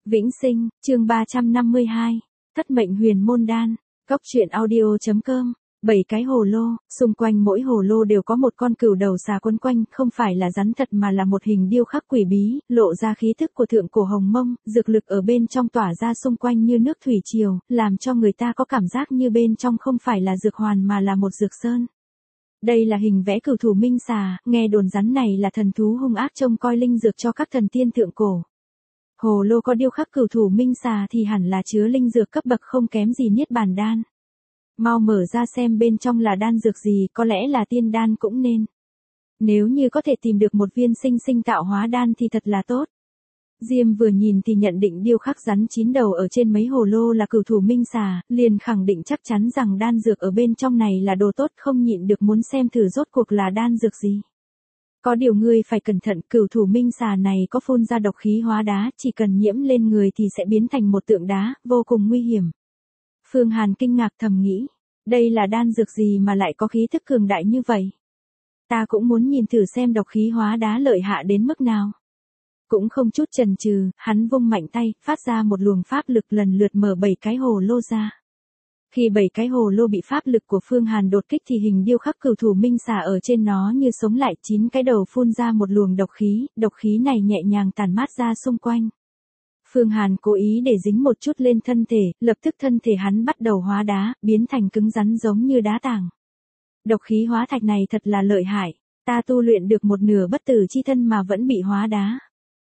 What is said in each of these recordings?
Vĩnh Sinh, chương 352, Thất mệnh huyền môn đan, Cốc truyện audio.com. 7 cái hồ lô, xung quanh mỗi hồ lô đều có một con cừu đầu xà quấn quanh, không phải là rắn thật mà là một hình điêu khắc quỷ bí, lộ ra khí thức của thượng cổ Hồng Mông, dược lực ở bên trong tỏa ra xung quanh như nước thủy triều, làm cho người ta có cảm giác như bên trong không phải là dược hoàn mà là một dược sơn. Đây là hình vẽ cừu thủ minh xà, nghe đồn rắn này là thần thú hung ác trông coi linh dược cho các thần tiên thượng cổ. Hồ lô có điêu khắc cừu thủ minh xà thì hẳn là chứa linh dược cấp bậc không kém gì niết bàn đan. Mau mở ra xem bên trong là đan dược gì, có lẽ là tiên đan cũng nên. Nếu như có thể tìm được một viên sinh sinh tạo hóa đan thì thật là tốt. Diêm vừa nhìn thì nhận định điêu khắc rắn 9 đầu ở trên mấy hồ lô là cừu thủ minh xà, liền khẳng định chắc chắn rằng đan dược ở bên trong này là đồ tốt, không nhịn được muốn xem thử rốt cuộc là đan dược gì. Có điều ngươi phải cẩn thận, cừu thủ minh xà này có phun ra độc khí hóa đá, chỉ cần nhiễm lên người thì sẽ biến thành một tượng đá, vô cùng nguy hiểm. Phương Hàn kinh ngạc thầm nghĩ, đây là đan dược gì mà lại có khí thức cường đại như vậy? Ta cũng muốn nhìn thử xem độc khí hóa đá lợi hại đến mức nào. Cũng không chút chần chừ, hắn vung mạnh tay, phát ra một luồng pháp lực lần lượt mở 7 cái hồ lô ra. Khi 7 cái hồ lô bị pháp lực của Phương Hàn đột kích thì hình điêu khắc cừu thủ minh xà ở trên nó như sống lại, 9 cái đầu phun ra một luồng độc khí này nhẹ nhàng tản mát ra xung quanh. Phương Hàn cố ý để dính một chút lên thân thể, lập tức thân thể hắn bắt đầu hóa đá, biến thành cứng rắn giống như đá tảng. Độc khí hóa thạch này thật là lợi hại, ta tu luyện được một nửa bất tử chi thân mà vẫn bị hóa đá.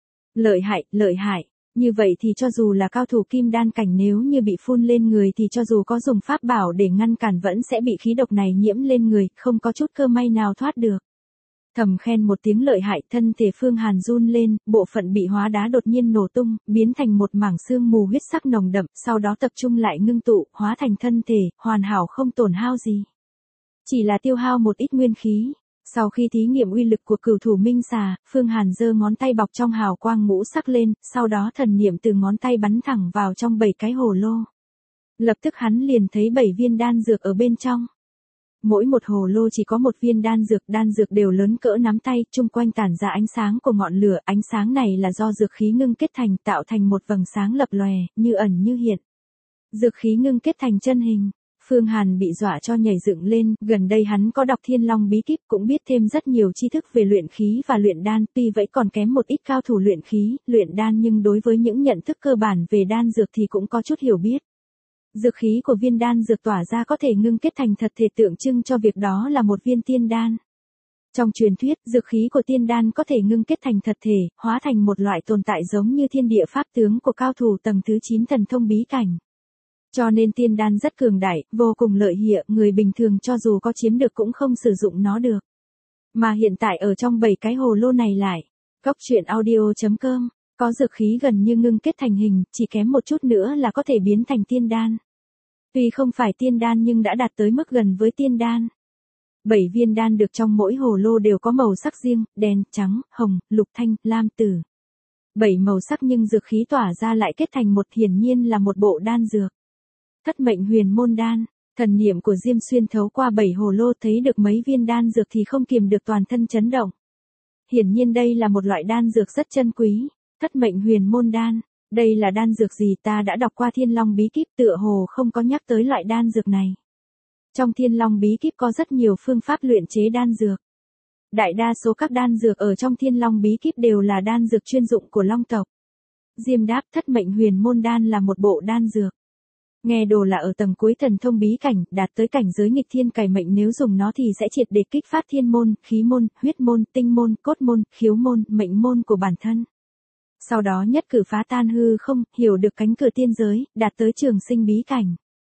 Lợi hại, như vậy thì cho dù là cao thủ kim đan cảnh nếu như bị phun lên người thì cho dù có dùng pháp bảo để ngăn cản vẫn sẽ bị khí độc này nhiễm lên người, không có chút cơ may nào thoát được. Thầm khen một tiếng lợi hại, thân thể Phương Hàn run lên, bộ phận bị hóa đá đột nhiên nổ tung, biến thành một mảng sương mù huyết sắc nồng đậm, sau đó tập trung lại ngưng tụ, hóa thành thân thể, hoàn hảo không tổn hao gì. Chỉ là tiêu hao một ít nguyên khí. Sau khi thí nghiệm uy lực của cừu thủ minh xà, Phương Hàn giơ ngón tay bọc trong hào quang ngũ sắc lên, sau đó thần niệm từ ngón tay bắn thẳng vào trong 7 cái hồ lô. Lập tức hắn liền thấy 7 viên đan dược ở bên trong. Mỗi một hồ lô chỉ có một viên đan dược đều lớn cỡ nắm tay, chung quanh tản ra ánh sáng của ngọn lửa, ánh sáng này là do dược khí ngưng kết thành, tạo thành một vầng sáng lập lòe, như ẩn như hiện. Dược khí ngưng kết thành chân hình. Phương Hàn bị dọa cho nhảy dựng lên, gần đây hắn có đọc Thiên Long bí kíp cũng biết thêm rất nhiều tri thức về luyện khí và luyện đan, tuy vậy còn kém một ít cao thủ luyện khí, luyện đan nhưng đối với những nhận thức cơ bản về đan dược thì cũng có chút hiểu biết. Dược khí của viên đan dược tỏa ra có thể ngưng kết thành thật thể tượng trưng cho việc đó là một viên tiên đan. Trong truyền thuyết, dược khí của tiên đan có thể ngưng kết thành thật thể, hóa thành một loại tồn tại giống như thiên địa pháp tướng của cao thủ tầng thứ 9 thần thông bí cảnh. Cho nên tiên đan rất cường đại, vô cùng lợi hại, người bình thường cho dù có chiếm được cũng không sử dụng nó được. Mà hiện tại ở trong 7 cái hồ lô này lại, Cốc truyện audio.com, có dược khí gần như ngưng kết thành hình, chỉ kém một chút nữa là có thể biến thành tiên đan. Tuy không phải tiên đan nhưng đã đạt tới mức gần với tiên đan. 7 viên đan được trong mỗi hồ lô đều có màu sắc riêng, đen, trắng, hồng, lục thanh, lam tử. 7 màu sắc nhưng dược khí tỏa ra lại kết thành một, hiển nhiên là một bộ đan dược. Thất mệnh huyền môn đan, thần niệm của Diêm xuyên thấu qua 7 hồ lô thấy được mấy viên đan dược thì không kiềm được toàn thân chấn động. Hiển nhiên đây là một loại đan dược rất chân quý, thất mệnh huyền môn đan. Đây là đan dược gì, ta đã đọc qua Thiên Long bí kíp tựa hồ không có nhắc tới loại đan dược này. Trong Thiên Long bí kíp có rất nhiều phương pháp luyện chế đan dược. Đại đa số các đan dược ở trong Thiên Long bí kíp đều là đan dược chuyên dụng của Long tộc. Diêm đáp, thất mệnh huyền môn đan là một bộ đan dược. Nghe đồ là ở tầng cuối thần thông bí cảnh, đạt tới cảnh giới nghịch thiên cải mệnh, nếu dùng nó thì sẽ triệt để kích phát thiên môn, khí môn, huyết môn, tinh môn, cốt môn, khiếu môn, mệnh môn của bản thân. Sau đó nhất cử phá tan hư không, hiểu được cánh cửa tiên giới, đạt tới trường sinh bí cảnh.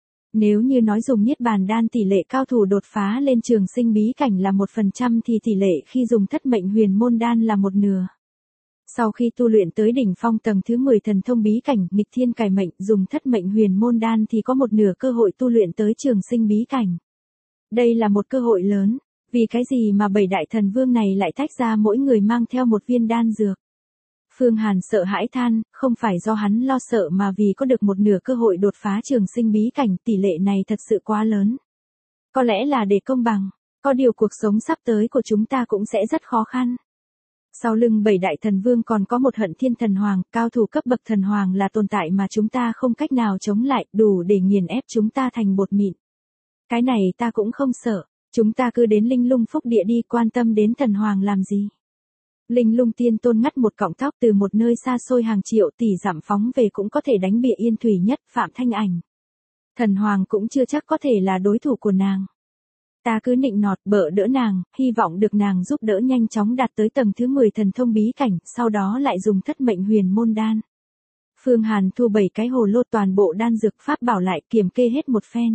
Nếu như nói dùng niết bàn đan tỷ lệ cao thủ đột phá lên trường sinh bí cảnh là 1% thì tỷ lệ khi dùng thất mệnh huyền môn đan là 1/2. Sau khi tu luyện tới đỉnh phong tầng thứ 10 thần thông bí cảnh, nghịch thiên cải mệnh, dùng thất mệnh huyền môn đan thì có 1/2 cơ hội tu luyện tới trường sinh bí cảnh. Đây là một cơ hội lớn, vì cái gì mà 7 đại thần vương này lại tách ra mỗi người mang theo một viên đan dược. Phương Hàn sợ hãi than, không phải do hắn lo sợ mà vì có được 1/2 cơ hội đột phá trường sinh bí cảnh, tỷ lệ này thật sự quá lớn. Có lẽ là để công bằng, có điều cuộc sống sắp tới của chúng ta cũng sẽ rất khó khăn. Sau lưng 7 đại thần vương còn có một Hận Thiên Thần Hoàng, cao thủ cấp bậc thần hoàng là tồn tại mà chúng ta không cách nào chống lại, đủ để nghiền ép chúng ta thành bột mịn. Cái này ta cũng không sợ, chúng ta cứ đến Linh Lung Phúc Địa đi, quan tâm đến thần hoàng làm gì. Linh Lung Tiên Tôn ngắt một cọng tóc từ một nơi xa xôi hàng triệu tỷ dặm phóng về cũng có thể đánh bịa Yên Thủy Nhất, Phạm Thanh Ảnh. Thần hoàng cũng chưa chắc có thể là đối thủ của nàng. Ta cứ nịnh nọt bợ đỡ nàng, hy vọng được nàng giúp đỡ nhanh chóng đạt tới tầng thứ 10 thần thông bí cảnh, sau đó lại dùng thất mệnh huyền môn đan. Phương Hàn thu 7 cái hồ lô, toàn bộ đan dược pháp bảo lại kiểm kê hết một phen.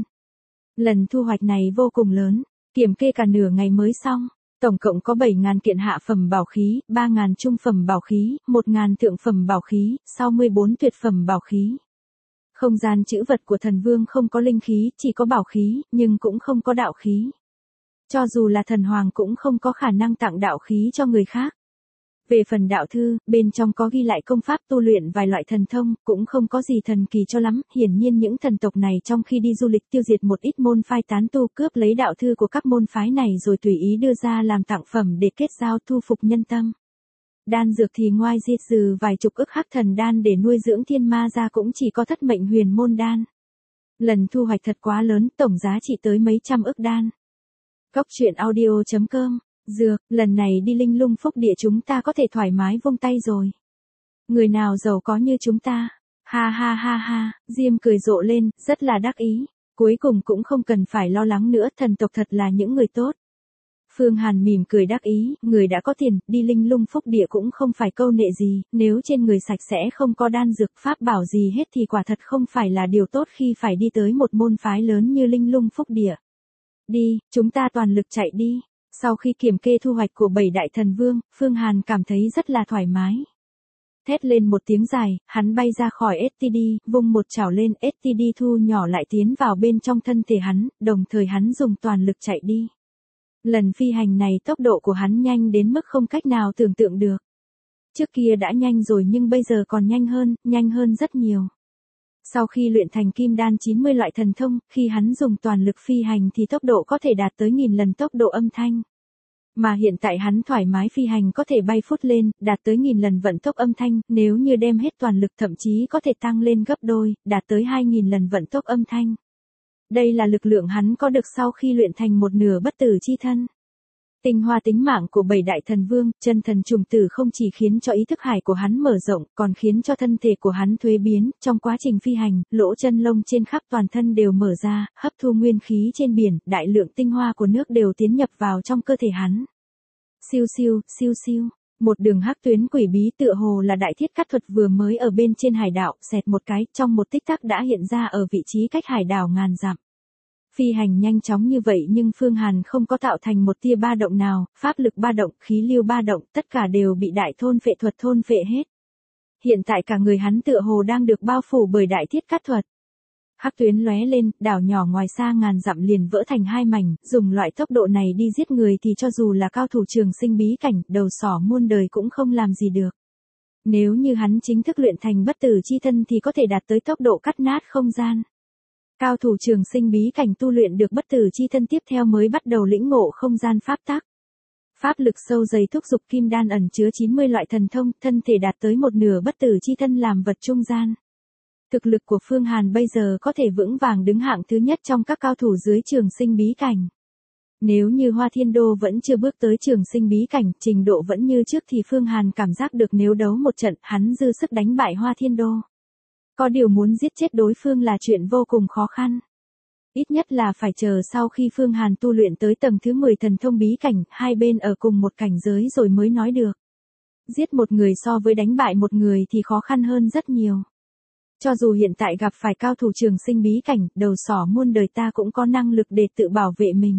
Lần thu hoạch này vô cùng lớn, kiểm kê cả nửa ngày mới xong. Tổng cộng có 7.000 kiện hạ phẩm bảo khí, 3.000 trung phẩm bảo khí, 1.000 thượng phẩm bảo khí, 64 tuyệt phẩm bảo khí. Không gian trữ vật của thần vương không có linh khí, chỉ có bảo khí, nhưng cũng không có đạo khí. Cho dù là thần hoàng cũng không có khả năng tặng đạo khí cho người khác. Về phần đạo thư, bên trong có ghi lại công pháp tu luyện vài loại thần thông, cũng không có gì thần kỳ cho lắm, hiển nhiên những thần tộc này trong khi đi du lịch tiêu diệt một ít môn phái tán tu, cướp lấy đạo thư của các môn phái này rồi tùy ý đưa ra làm tặng phẩm để kết giao thu phục nhân tâm. Đan dược thì ngoài diệt trừ vài chục ức hắc thần đan để nuôi dưỡng thiên ma ra cũng chỉ có thất mệnh huyền môn đan. Lần thu hoạch thật quá lớn, tổng giá trị tới mấy trăm ức đan. Cốc truyện audio.com. Dược, lần này đi Linh Lung Phúc Địa chúng ta có thể thoải mái vung tay rồi. Người nào giàu có như chúng ta. Ha ha ha ha, Diêm cười rộ lên, rất là đắc ý. Cuối cùng cũng không cần phải lo lắng nữa, thần tộc thật là những người tốt. Phương Hàn mỉm cười đắc ý, người đã có tiền, đi Linh Lung Phúc Địa cũng không phải câu nệ gì, nếu trên người sạch sẽ không có đan dược pháp bảo gì hết thì quả thật không phải là điều tốt khi phải đi tới một môn phái lớn như Linh Lung Phúc Địa. Đi, chúng ta toàn lực chạy đi. Sau khi kiểm kê thu hoạch của 7 đại thần vương, Phương Hàn cảm thấy rất là thoải mái. Thét lên một tiếng dài, hắn bay ra khỏi STD, vung một chảo lên, STD thu nhỏ lại tiến vào bên trong thân thể hắn, đồng thời hắn dùng toàn lực chạy đi. Lần phi hành này tốc độ của hắn nhanh đến mức không cách nào tưởng tượng được. Trước kia đã nhanh rồi nhưng bây giờ còn nhanh hơn rất nhiều. Sau khi luyện thành kim đan 90 loại thần thông, khi hắn dùng toàn lực phi hành thì tốc độ có thể đạt tới 1000 lần tốc độ âm thanh. Mà hiện tại hắn thoải mái phi hành có thể bay phút lên, đạt tới 1000 lần vận tốc âm thanh, nếu như đem hết toàn lực thậm chí có thể tăng lên gấp đôi, đạt tới 2000 lần vận tốc âm thanh. Đây là lực lượng hắn có được sau khi luyện thành một nửa bất tử chi thân. Tinh hoa tính mạng của 7 đại thần vương, chân thần trùng tử không chỉ khiến cho ý thức hải của hắn mở rộng, còn khiến cho thân thể của hắn thuế biến, trong quá trình phi hành, lỗ chân lông trên khắp toàn thân đều mở ra, hấp thu nguyên khí trên biển, đại lượng tinh hoa của nước đều tiến nhập vào trong cơ thể hắn. Siêu siêu, siêu siêu, một đường hắc tuyến quỷ bí tựa hồ là đại thiết cắt thuật vừa mới ở bên trên hải đảo, xẹt một cái, trong một tích tắc đã hiện ra ở vị trí cách hải đảo ngàn dặm. Phi hành nhanh chóng như vậy nhưng Phương Hàn không có tạo thành một tia ba động nào, pháp lực ba động, khí lưu ba động, tất cả đều bị đại thôn phệ thuật thôn phệ hết. Hiện tại cả người hắn tựa hồ đang được bao phủ bởi đại thiết cắt thuật. Hắc tuyến lóe lên, đảo nhỏ ngoài xa ngàn dặm liền vỡ thành hai mảnh, dùng loại tốc độ này đi giết người thì cho dù là cao thủ trường sinh bí cảnh, đầu sỏ muôn đời cũng không làm gì được. Nếu như hắn chính thức luyện thành bất tử chi thân thì có thể đạt tới tốc độ cắt nát không gian. Cao thủ trường sinh bí cảnh tu luyện được bất tử chi thân tiếp theo mới bắt đầu lĩnh ngộ không gian pháp tắc. Pháp lực sâu dày thúc dục kim đan ẩn chứa 90 loại thần thông, thân thể đạt tới một nửa bất tử chi thân làm vật trung gian. Thực lực của Phương Hàn bây giờ có thể vững vàng đứng hạng thứ nhất trong các cao thủ dưới trường sinh bí cảnh. Nếu như Hoa Thiên Đô vẫn chưa bước tới trường sinh bí cảnh, trình độ vẫn như trước thì Phương Hàn cảm giác được nếu đấu một trận, hắn dư sức đánh bại Hoa Thiên Đô. Có điều muốn giết chết đối phương là chuyện vô cùng khó khăn. Ít nhất là phải chờ sau khi Phương Hàn tu luyện tới tầng thứ 10 thần thông bí cảnh, hai bên ở cùng một cảnh giới rồi mới nói được. Giết một người so với đánh bại một người thì khó khăn hơn rất nhiều. Cho dù hiện tại gặp phải cao thủ trường sinh bí cảnh, đầu sỏ muôn đời ta cũng có năng lực để tự bảo vệ mình.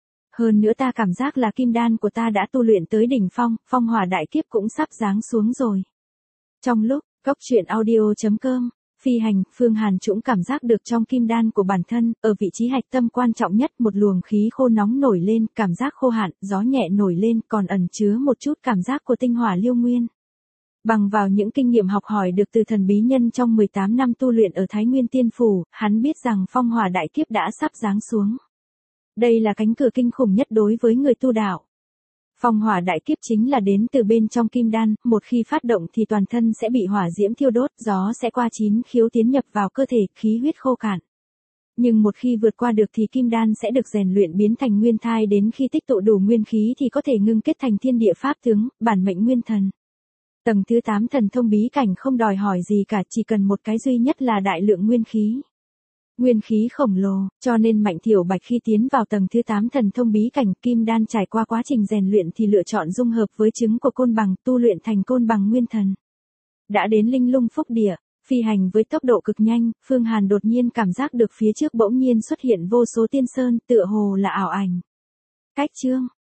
Hơn nữa ta cảm giác là kim đan của ta đã tu luyện tới đỉnh phong, phong hỏa đại kiếp cũng sắp giáng xuống rồi. Trong lúc, cốc truyện audio.com, phi hành, Phương Hàn cũng cảm giác được trong kim đan của bản thân, ở vị trí hạch tâm quan trọng nhất một luồng khí khô nóng nổi lên, cảm giác khô hạn, gió nhẹ nổi lên, còn ẩn chứa một chút cảm giác của tinh hỏa liêu nguyên. Bằng vào những kinh nghiệm học hỏi được từ thần bí nhân trong 18 năm tu luyện ở Thái Nguyên Tiên Phủ, hắn biết rằng phong hỏa đại kiếp đã sắp giáng xuống. Đây là cánh cửa kinh khủng nhất đối với người tu đạo. Phong hỏa đại kiếp chính là đến từ bên trong kim đan, một khi phát động thì toàn thân sẽ bị hỏa diễm thiêu đốt, gió sẽ qua chín khiếu tiến nhập vào cơ thể, khí huyết khô cạn. Nhưng một khi vượt qua được thì kim đan sẽ được rèn luyện biến thành nguyên thai, đến khi tích tụ đủ nguyên khí thì có thể ngưng kết thành thiên địa pháp tướng, bản mệnh nguyên thần. Tầng thứ 8 thần thông bí cảnh không đòi hỏi gì cả, chỉ cần một cái duy nhất là đại lượng nguyên khí. Nguyên khí khổng lồ, cho nên Mạnh Thiểu Bạch khi tiến vào tầng thứ 8 thần thông bí cảnh kim đan trải qua quá trình rèn luyện thì lựa chọn dung hợp với trứng của côn bằng, tu luyện thành côn bằng nguyên thần. Đã đến linh lung phúc địa, phi hành với tốc độ cực nhanh, Phương Hàn đột nhiên cảm giác được phía trước bỗng nhiên xuất hiện vô số tiên sơn, tựa hồ là ảo ảnh. Cách chương